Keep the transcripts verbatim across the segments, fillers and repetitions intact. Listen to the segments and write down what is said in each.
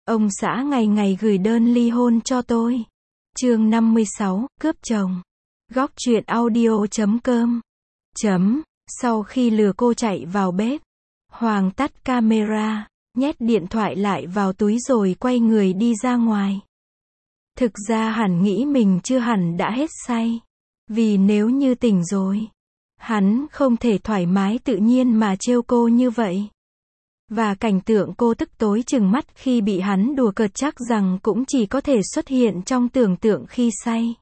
Ông xã ngày ngày gửi đơn ly hôn cho tôi. Chương năm mươi sáu, cướp chồng. Góc truyện audio chấm com. Chấm. Sau khi lừa cô chạy vào bếp, Hoàng tắt camera, nhét điện thoại lại vào túi rồi quay người đi ra ngoài. Thực ra hắn nghĩ mình chưa hẳn đã hết say. Vì nếu như tỉnh rồi, hắn không thể thoải mái tự nhiên mà trêu cô như vậy. Và cảnh tượng cô tức tối chừng mắt khi bị hắn đùa cợt chắc rằng cũng chỉ có thể xuất hiện trong tưởng tượng khi say.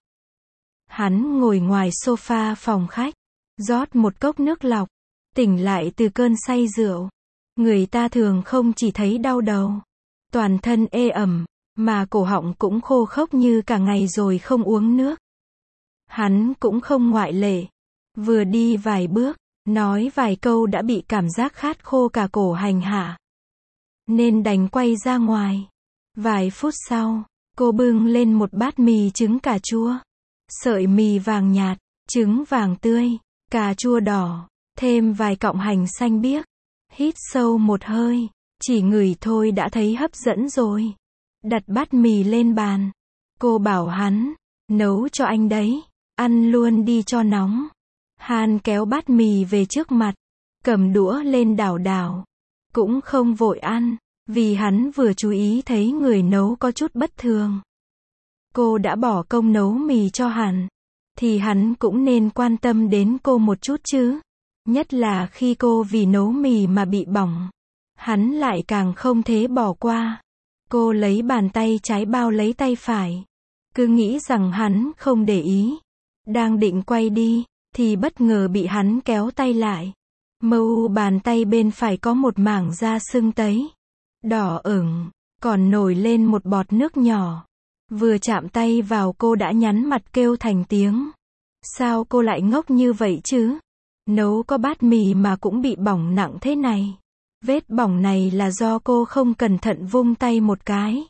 Hắn ngồi ngoài sofa phòng khách, rót một cốc nước lọc, tỉnh lại từ cơn say rượu. Người ta thường không chỉ thấy đau đầu, toàn thân ê ẩm, mà cổ họng cũng khô khốc như cả ngày rồi không uống nước. Hắn cũng không ngoại lệ. Vừa đi vài bước, nói vài câu đã bị cảm giác khát khô cả cổ hành hạ. Nên đành quay ra ngoài. Vài phút sau, cô bưng lên một bát mì trứng cà chua. Sợi mì vàng nhạt, trứng vàng tươi, cà chua đỏ, thêm vài cọng hành xanh biếc. Hít sâu một hơi, chỉ ngửi thôi đã thấy hấp dẫn rồi. Đặt bát mì lên bàn. Cô bảo hắn, nấu cho anh đấy, ăn luôn đi cho nóng. Hắn kéo bát mì về trước mặt, cầm đũa lên đảo đảo. Cũng không vội ăn, vì hắn vừa chú ý thấy người nấu có chút bất thường. Cô đã bỏ công nấu mì cho hắn, thì hắn cũng nên quan tâm đến cô một chút chứ. Nhất là khi cô vì nấu mì mà bị bỏng. Hắn lại càng không thế bỏ qua. Cô lấy bàn tay trái bao lấy tay phải. Cứ nghĩ rằng hắn không để ý. Đang định quay đi, thì bất ngờ bị hắn kéo tay lại. Mu bàn tay bên phải có một mảng da sưng tấy. Đỏ ửng, còn nổi lên một bọt nước nhỏ. Vừa chạm tay vào cô đã nhắn mặt kêu thành tiếng. Sao cô lại ngốc như vậy chứ? Nấu có bát mì mà cũng bị bỏng nặng thế này. Vết bỏng này là do cô không cẩn thận vung tay một cái.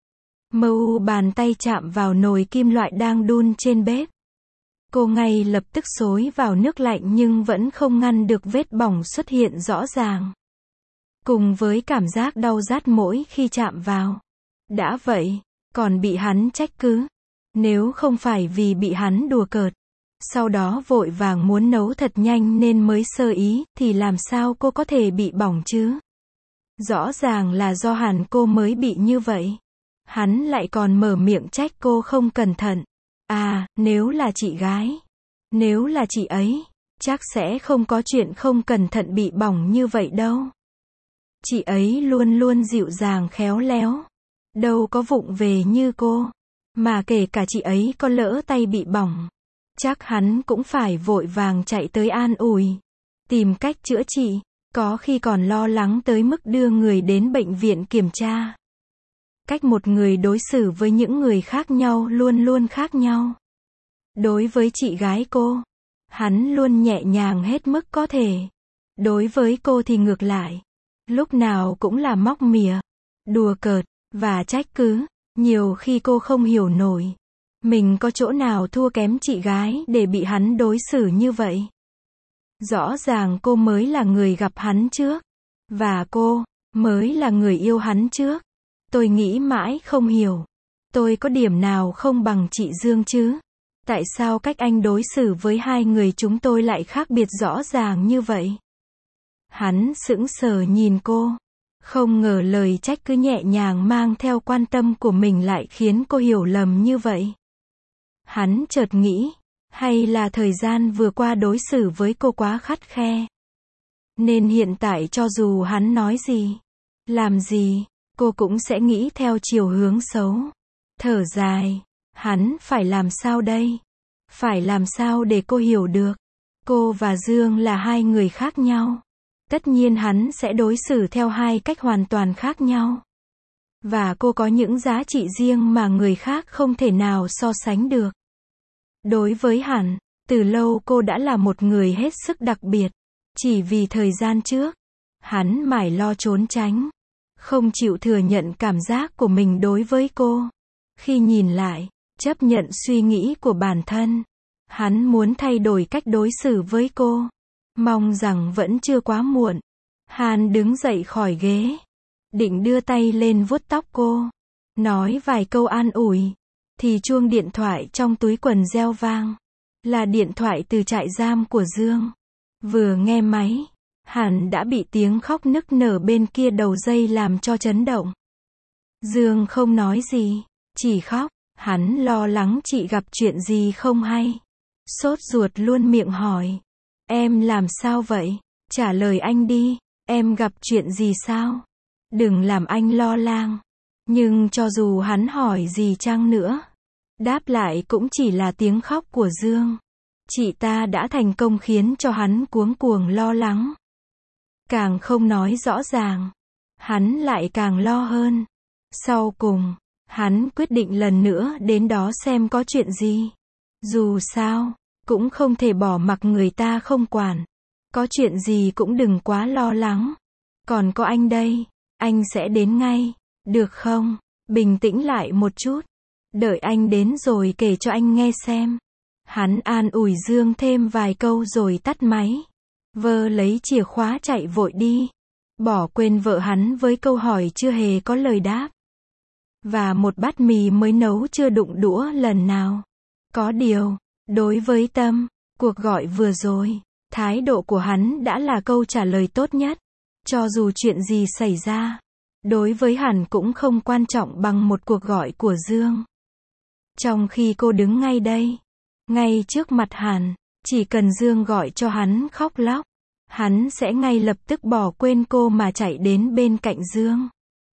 Mu bàn tay chạm vào nồi kim loại đang đun trên bếp. Cô ngay lập tức xối vào nước lạnh nhưng vẫn không ngăn được vết bỏng xuất hiện rõ ràng. Cùng với cảm giác đau rát mỗi khi chạm vào. Đã vậy, còn bị hắn trách cứ. Nếu không phải vì bị hắn đùa cợt, sau đó vội vàng muốn nấu thật nhanh nên mới sơ ý, thì làm sao cô có thể bị bỏng chứ? Rõ ràng là do hẳn cô mới bị như vậy. Hắn lại còn mở miệng trách cô không cẩn thận. À, nếu là chị gái, nếu là chị ấy, chắc sẽ không có chuyện không cẩn thận bị bỏng như vậy đâu. Chị ấy luôn luôn dịu dàng khéo léo, đâu có vụng về như cô. Mà kể cả chị ấy có lỡ tay bị bỏng, chắc hắn cũng phải vội vàng chạy tới an ủi, tìm cách chữa trị, có khi còn lo lắng tới mức đưa người đến bệnh viện kiểm tra. Cách một người đối xử với những người khác nhau luôn luôn khác nhau. Đối với chị gái cô, hắn luôn nhẹ nhàng hết mức có thể. Đối với cô thì ngược lại, lúc nào cũng là móc mỉa, đùa cợt, và trách cứ. Nhiều khi cô không hiểu nổi, mình có chỗ nào thua kém chị gái để bị hắn đối xử như vậy. Rõ ràng cô mới là người gặp hắn trước, và cô mới là người yêu hắn trước. Tôi nghĩ mãi không hiểu, tôi có điểm nào không bằng chị Dương chứ? Tại sao cách anh đối xử với hai người chúng tôi lại khác biệt rõ ràng như vậy? Hắn sững sờ nhìn cô, không ngờ lời trách cứ nhẹ nhàng mang theo quan tâm của mình lại khiến cô hiểu lầm như vậy. Hắn chợt nghĩ, hay là thời gian vừa qua đối xử với cô quá khắt khe, nên hiện tại cho dù hắn nói gì, làm gì, cô cũng sẽ nghĩ theo chiều hướng xấu. Thở dài, hắn phải làm sao đây? Phải làm sao để cô hiểu được? Cô và Dương là hai người khác nhau. Tất nhiên hắn sẽ đối xử theo hai cách hoàn toàn khác nhau. Và cô có những giá trị riêng mà người khác không thể nào so sánh được. Đối với hắn, từ lâu cô đã là một người hết sức đặc biệt. Chỉ vì thời gian trước, hắn mải lo trốn tránh, không chịu thừa nhận cảm giác của mình đối với cô. Khi nhìn lại, chấp nhận suy nghĩ của bản thân, hắn muốn thay đổi cách đối xử với cô. Mong rằng vẫn chưa quá muộn. Hắn đứng dậy khỏi ghế, định đưa tay lên vuốt tóc cô, nói vài câu an ủi, thì chuông điện thoại trong túi quần reo vang. Là điện thoại từ trại giam của Dương. Vừa nghe máy, hẳn đã bị tiếng khóc nức nở bên kia đầu dây làm cho chấn động. Dương không nói gì, chỉ khóc. Hắn lo lắng chị gặp chuyện gì không hay. Sốt ruột luôn miệng hỏi. Em làm sao vậy? Trả lời anh đi, em gặp chuyện gì sao? Đừng làm anh lo lắng. Nhưng cho dù hắn hỏi gì chăng nữa, đáp lại cũng chỉ là tiếng khóc của Dương. Chị ta đã thành công khiến cho hắn cuống cuồng lo lắng. Càng không nói rõ ràng, hắn lại càng lo hơn. Sau cùng, hắn quyết định lần nữa đến đó xem có chuyện gì. Dù sao, cũng không thể bỏ mặc người ta không quản. Có chuyện gì cũng đừng quá lo lắng. Còn có anh đây, anh sẽ đến ngay, được không? Bình tĩnh lại một chút. Đợi anh đến rồi kể cho anh nghe xem. Hắn an ủi Dương thêm vài câu rồi tắt máy. Vơ lấy chìa khóa chạy vội đi. Bỏ quên vợ hắn với câu hỏi chưa hề có lời đáp. Và một bát mì mới nấu chưa đụng đũa lần nào. Có điều, đối với Tâm, cuộc gọi vừa rồi, thái độ của hắn đã là câu trả lời tốt nhất. Cho dù chuyện gì xảy ra, đối với hắn cũng không quan trọng bằng một cuộc gọi của Dương. Trong khi cô đứng ngay đây, ngay trước mặt hắn, chỉ cần Dương gọi cho hắn khóc lóc, hắn sẽ ngay lập tức bỏ quên cô mà chạy đến bên cạnh Dương.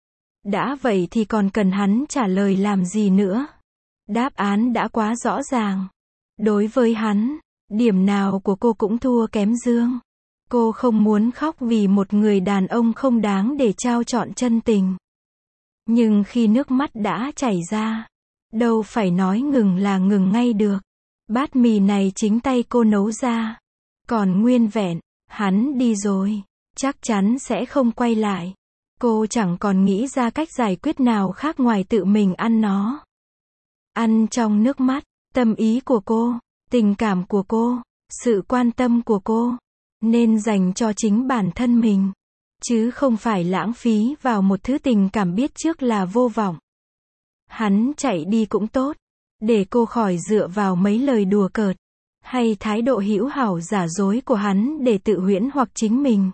Đã vậy thì còn cần hắn trả lời làm gì nữa? Đáp án đã quá rõ ràng. Đối với hắn, điểm nào của cô cũng thua kém Dương. Cô không muốn khóc vì một người đàn ông không đáng để trao trọn chân tình. Nhưng khi nước mắt đã chảy ra, đâu phải nói ngừng là ngừng ngay được. Bát mì này chính tay cô nấu ra. Còn nguyên vẹn, hắn đi rồi, chắc chắn sẽ không quay lại. Cô chẳng còn nghĩ ra cách giải quyết nào khác ngoài tự mình ăn nó. Ăn trong nước mắt, tâm ý của cô, tình cảm của cô, sự quan tâm của cô, nên dành cho chính bản thân mình. Chứ không phải lãng phí vào một thứ tình cảm biết trước là vô vọng. Hắn chạy đi cũng tốt, để cô khỏi dựa vào mấy lời đùa cợt, hay thái độ hữu hảo giả dối của hắn để tự huyễn hoặc chính mình.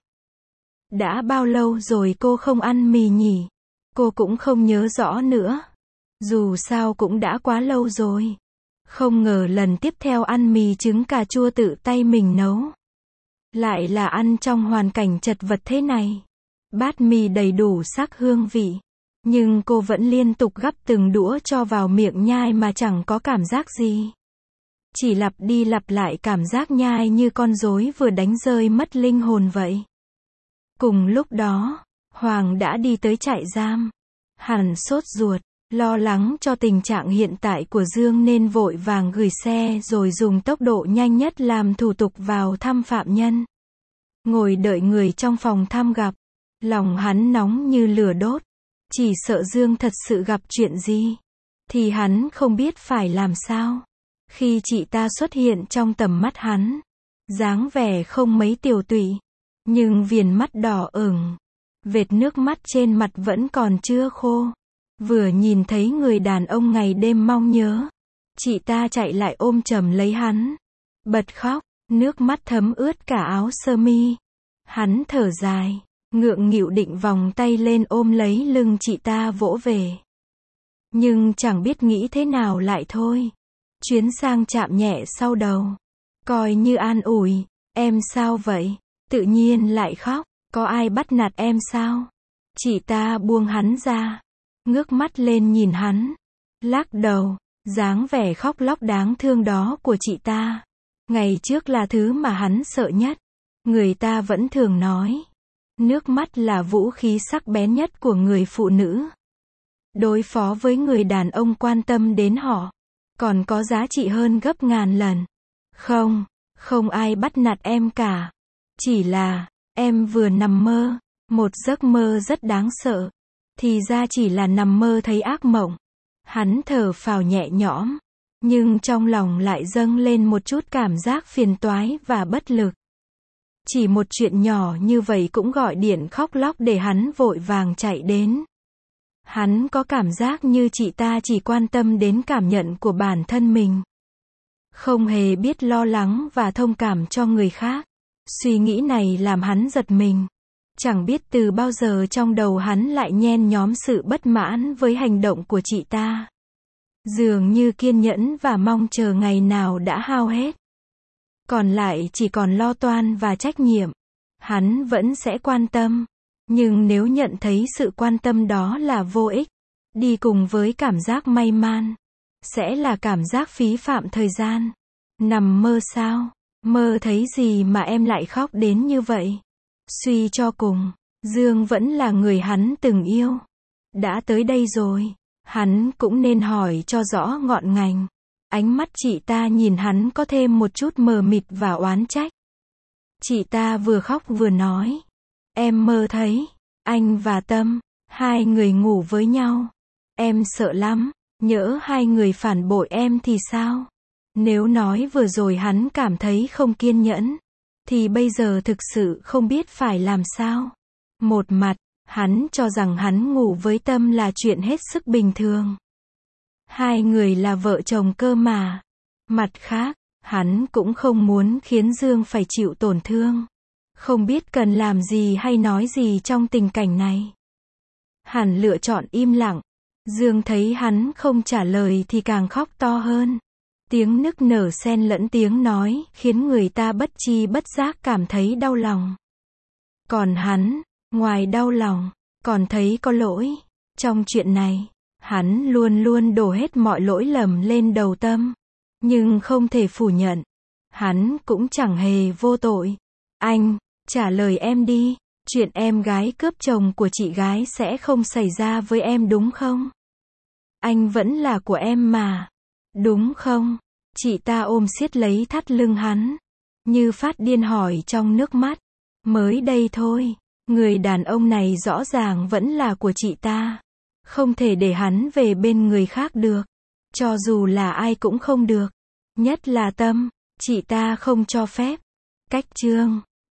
Đã bao lâu rồi cô không ăn mì nhỉ? Cô cũng không nhớ rõ nữa. Dù sao cũng đã quá lâu rồi. Không ngờ lần tiếp theo ăn mì trứng cà chua tự tay mình nấu. Lại là ăn trong hoàn cảnh chật vật thế này. Bát mì đầy đủ sắc hương vị. Nhưng cô vẫn liên tục gắp từng đũa cho vào miệng nhai mà chẳng có cảm giác gì. Chỉ lặp đi lặp lại cảm giác nhai như con rối vừa đánh rơi mất linh hồn vậy. Cùng lúc đó, Hoàng đã đi tới trại giam. Hắn sốt ruột, lo lắng cho tình trạng hiện tại của Dương nên vội vàng gửi xe rồi dùng tốc độ nhanh nhất làm thủ tục vào thăm phạm nhân. Ngồi đợi người trong phòng thăm gặp, lòng hắn nóng như lửa đốt. Chỉ sợ Dương thật sự gặp chuyện gì, thì hắn không biết phải làm sao. Khi chị ta xuất hiện trong tầm mắt hắn, dáng vẻ không mấy tiều tụy, nhưng viền mắt đỏ ửng, vệt nước mắt trên mặt vẫn còn chưa khô. Vừa nhìn thấy người đàn ông ngày đêm mong nhớ, chị ta chạy lại ôm chầm lấy hắn, bật khóc, nước mắt thấm ướt cả áo sơ mi. Hắn thở dài, ngượng nghịu định vòng tay lên ôm lấy lưng chị ta vỗ về. Nhưng chẳng biết nghĩ thế nào lại thôi. Chuyến sang chạm nhẹ sau đầu, coi như an ủi. Em sao vậy? Tự nhiên lại khóc, có ai bắt nạt em sao? Chị ta buông hắn ra, ngước mắt lên nhìn hắn, lắc đầu. Dáng vẻ khóc lóc đáng thương đó của chị ta, ngày trước là thứ mà hắn sợ nhất. Người ta vẫn thường nói, nước mắt là vũ khí sắc bén nhất của người phụ nữ. Đối phó với người đàn ông quan tâm đến họ, còn có giá trị hơn gấp ngàn lần. Không, không ai bắt nạt em cả. Chỉ là, em vừa nằm mơ, một giấc mơ rất đáng sợ. Thì ra chỉ là nằm mơ thấy ác mộng. Hắn thở phào nhẹ nhõm, nhưng trong lòng lại dâng lên một chút cảm giác phiền toái và bất lực. Chỉ một chuyện nhỏ như vậy cũng gọi điện khóc lóc để hắn vội vàng chạy đến. Hắn có cảm giác như chị ta chỉ quan tâm đến cảm nhận của bản thân mình. Không hề biết lo lắng và thông cảm cho người khác. Suy nghĩ này làm hắn giật mình. Chẳng biết từ bao giờ trong đầu hắn lại nhen nhóm sự bất mãn với hành động của chị ta. Dường như kiên nhẫn và mong chờ ngày nào đã hao hết. Còn lại chỉ còn lo toan và trách nhiệm. Hắn vẫn sẽ quan tâm. Nhưng nếu nhận thấy sự quan tâm đó là vô ích, đi cùng với cảm giác may man, sẽ là cảm giác phí phạm thời gian. Nằm mơ sao? Mơ thấy gì mà em lại khóc đến như vậy? Suy cho cùng, Dương vẫn là người hắn từng yêu. Đã tới đây rồi, hắn cũng nên hỏi cho rõ ngọn ngành. Ánh mắt chị ta nhìn hắn có thêm một chút mờ mịt và oán trách. Chị ta vừa khóc vừa nói. Em mơ thấy, anh và Tâm, hai người ngủ với nhau. Em sợ lắm, nhỡ hai người phản bội em thì sao? Nếu nói vừa rồi hắn cảm thấy không kiên nhẫn, thì bây giờ thực sự không biết phải làm sao. Một mặt, hắn cho rằng hắn ngủ với Tâm là chuyện hết sức bình thường. Hai người là vợ chồng cơ mà. Mặt khác, hắn cũng không muốn khiến Dương phải chịu tổn thương. Không biết cần làm gì hay nói gì trong tình cảnh này. Hắn lựa chọn im lặng. Dương thấy hắn không trả lời thì càng khóc to hơn. Tiếng nức nở xen lẫn tiếng nói, khiến người ta bất chi bất giác cảm thấy đau lòng. Còn hắn, ngoài đau lòng, còn thấy có lỗi. Trong chuyện này, hắn luôn luôn đổ hết mọi lỗi lầm lên đầu Tâm. Nhưng không thể phủ nhận. Hắn cũng chẳng hề vô tội. Anh, trả lời em đi. Chuyện em gái cướp chồng của chị gái sẽ không xảy ra với em đúng không? Anh vẫn là của em mà. Đúng không? Chị ta ôm siết lấy thắt lưng hắn. Như phát điên hỏi trong nước mắt. Mới đây thôi. Người đàn ông này rõ ràng vẫn là của chị ta. Không thể để hắn về bên người khác được. Cho dù là ai cũng không được. Nhất là Tâm. Chị ta không cho phép. Cách chương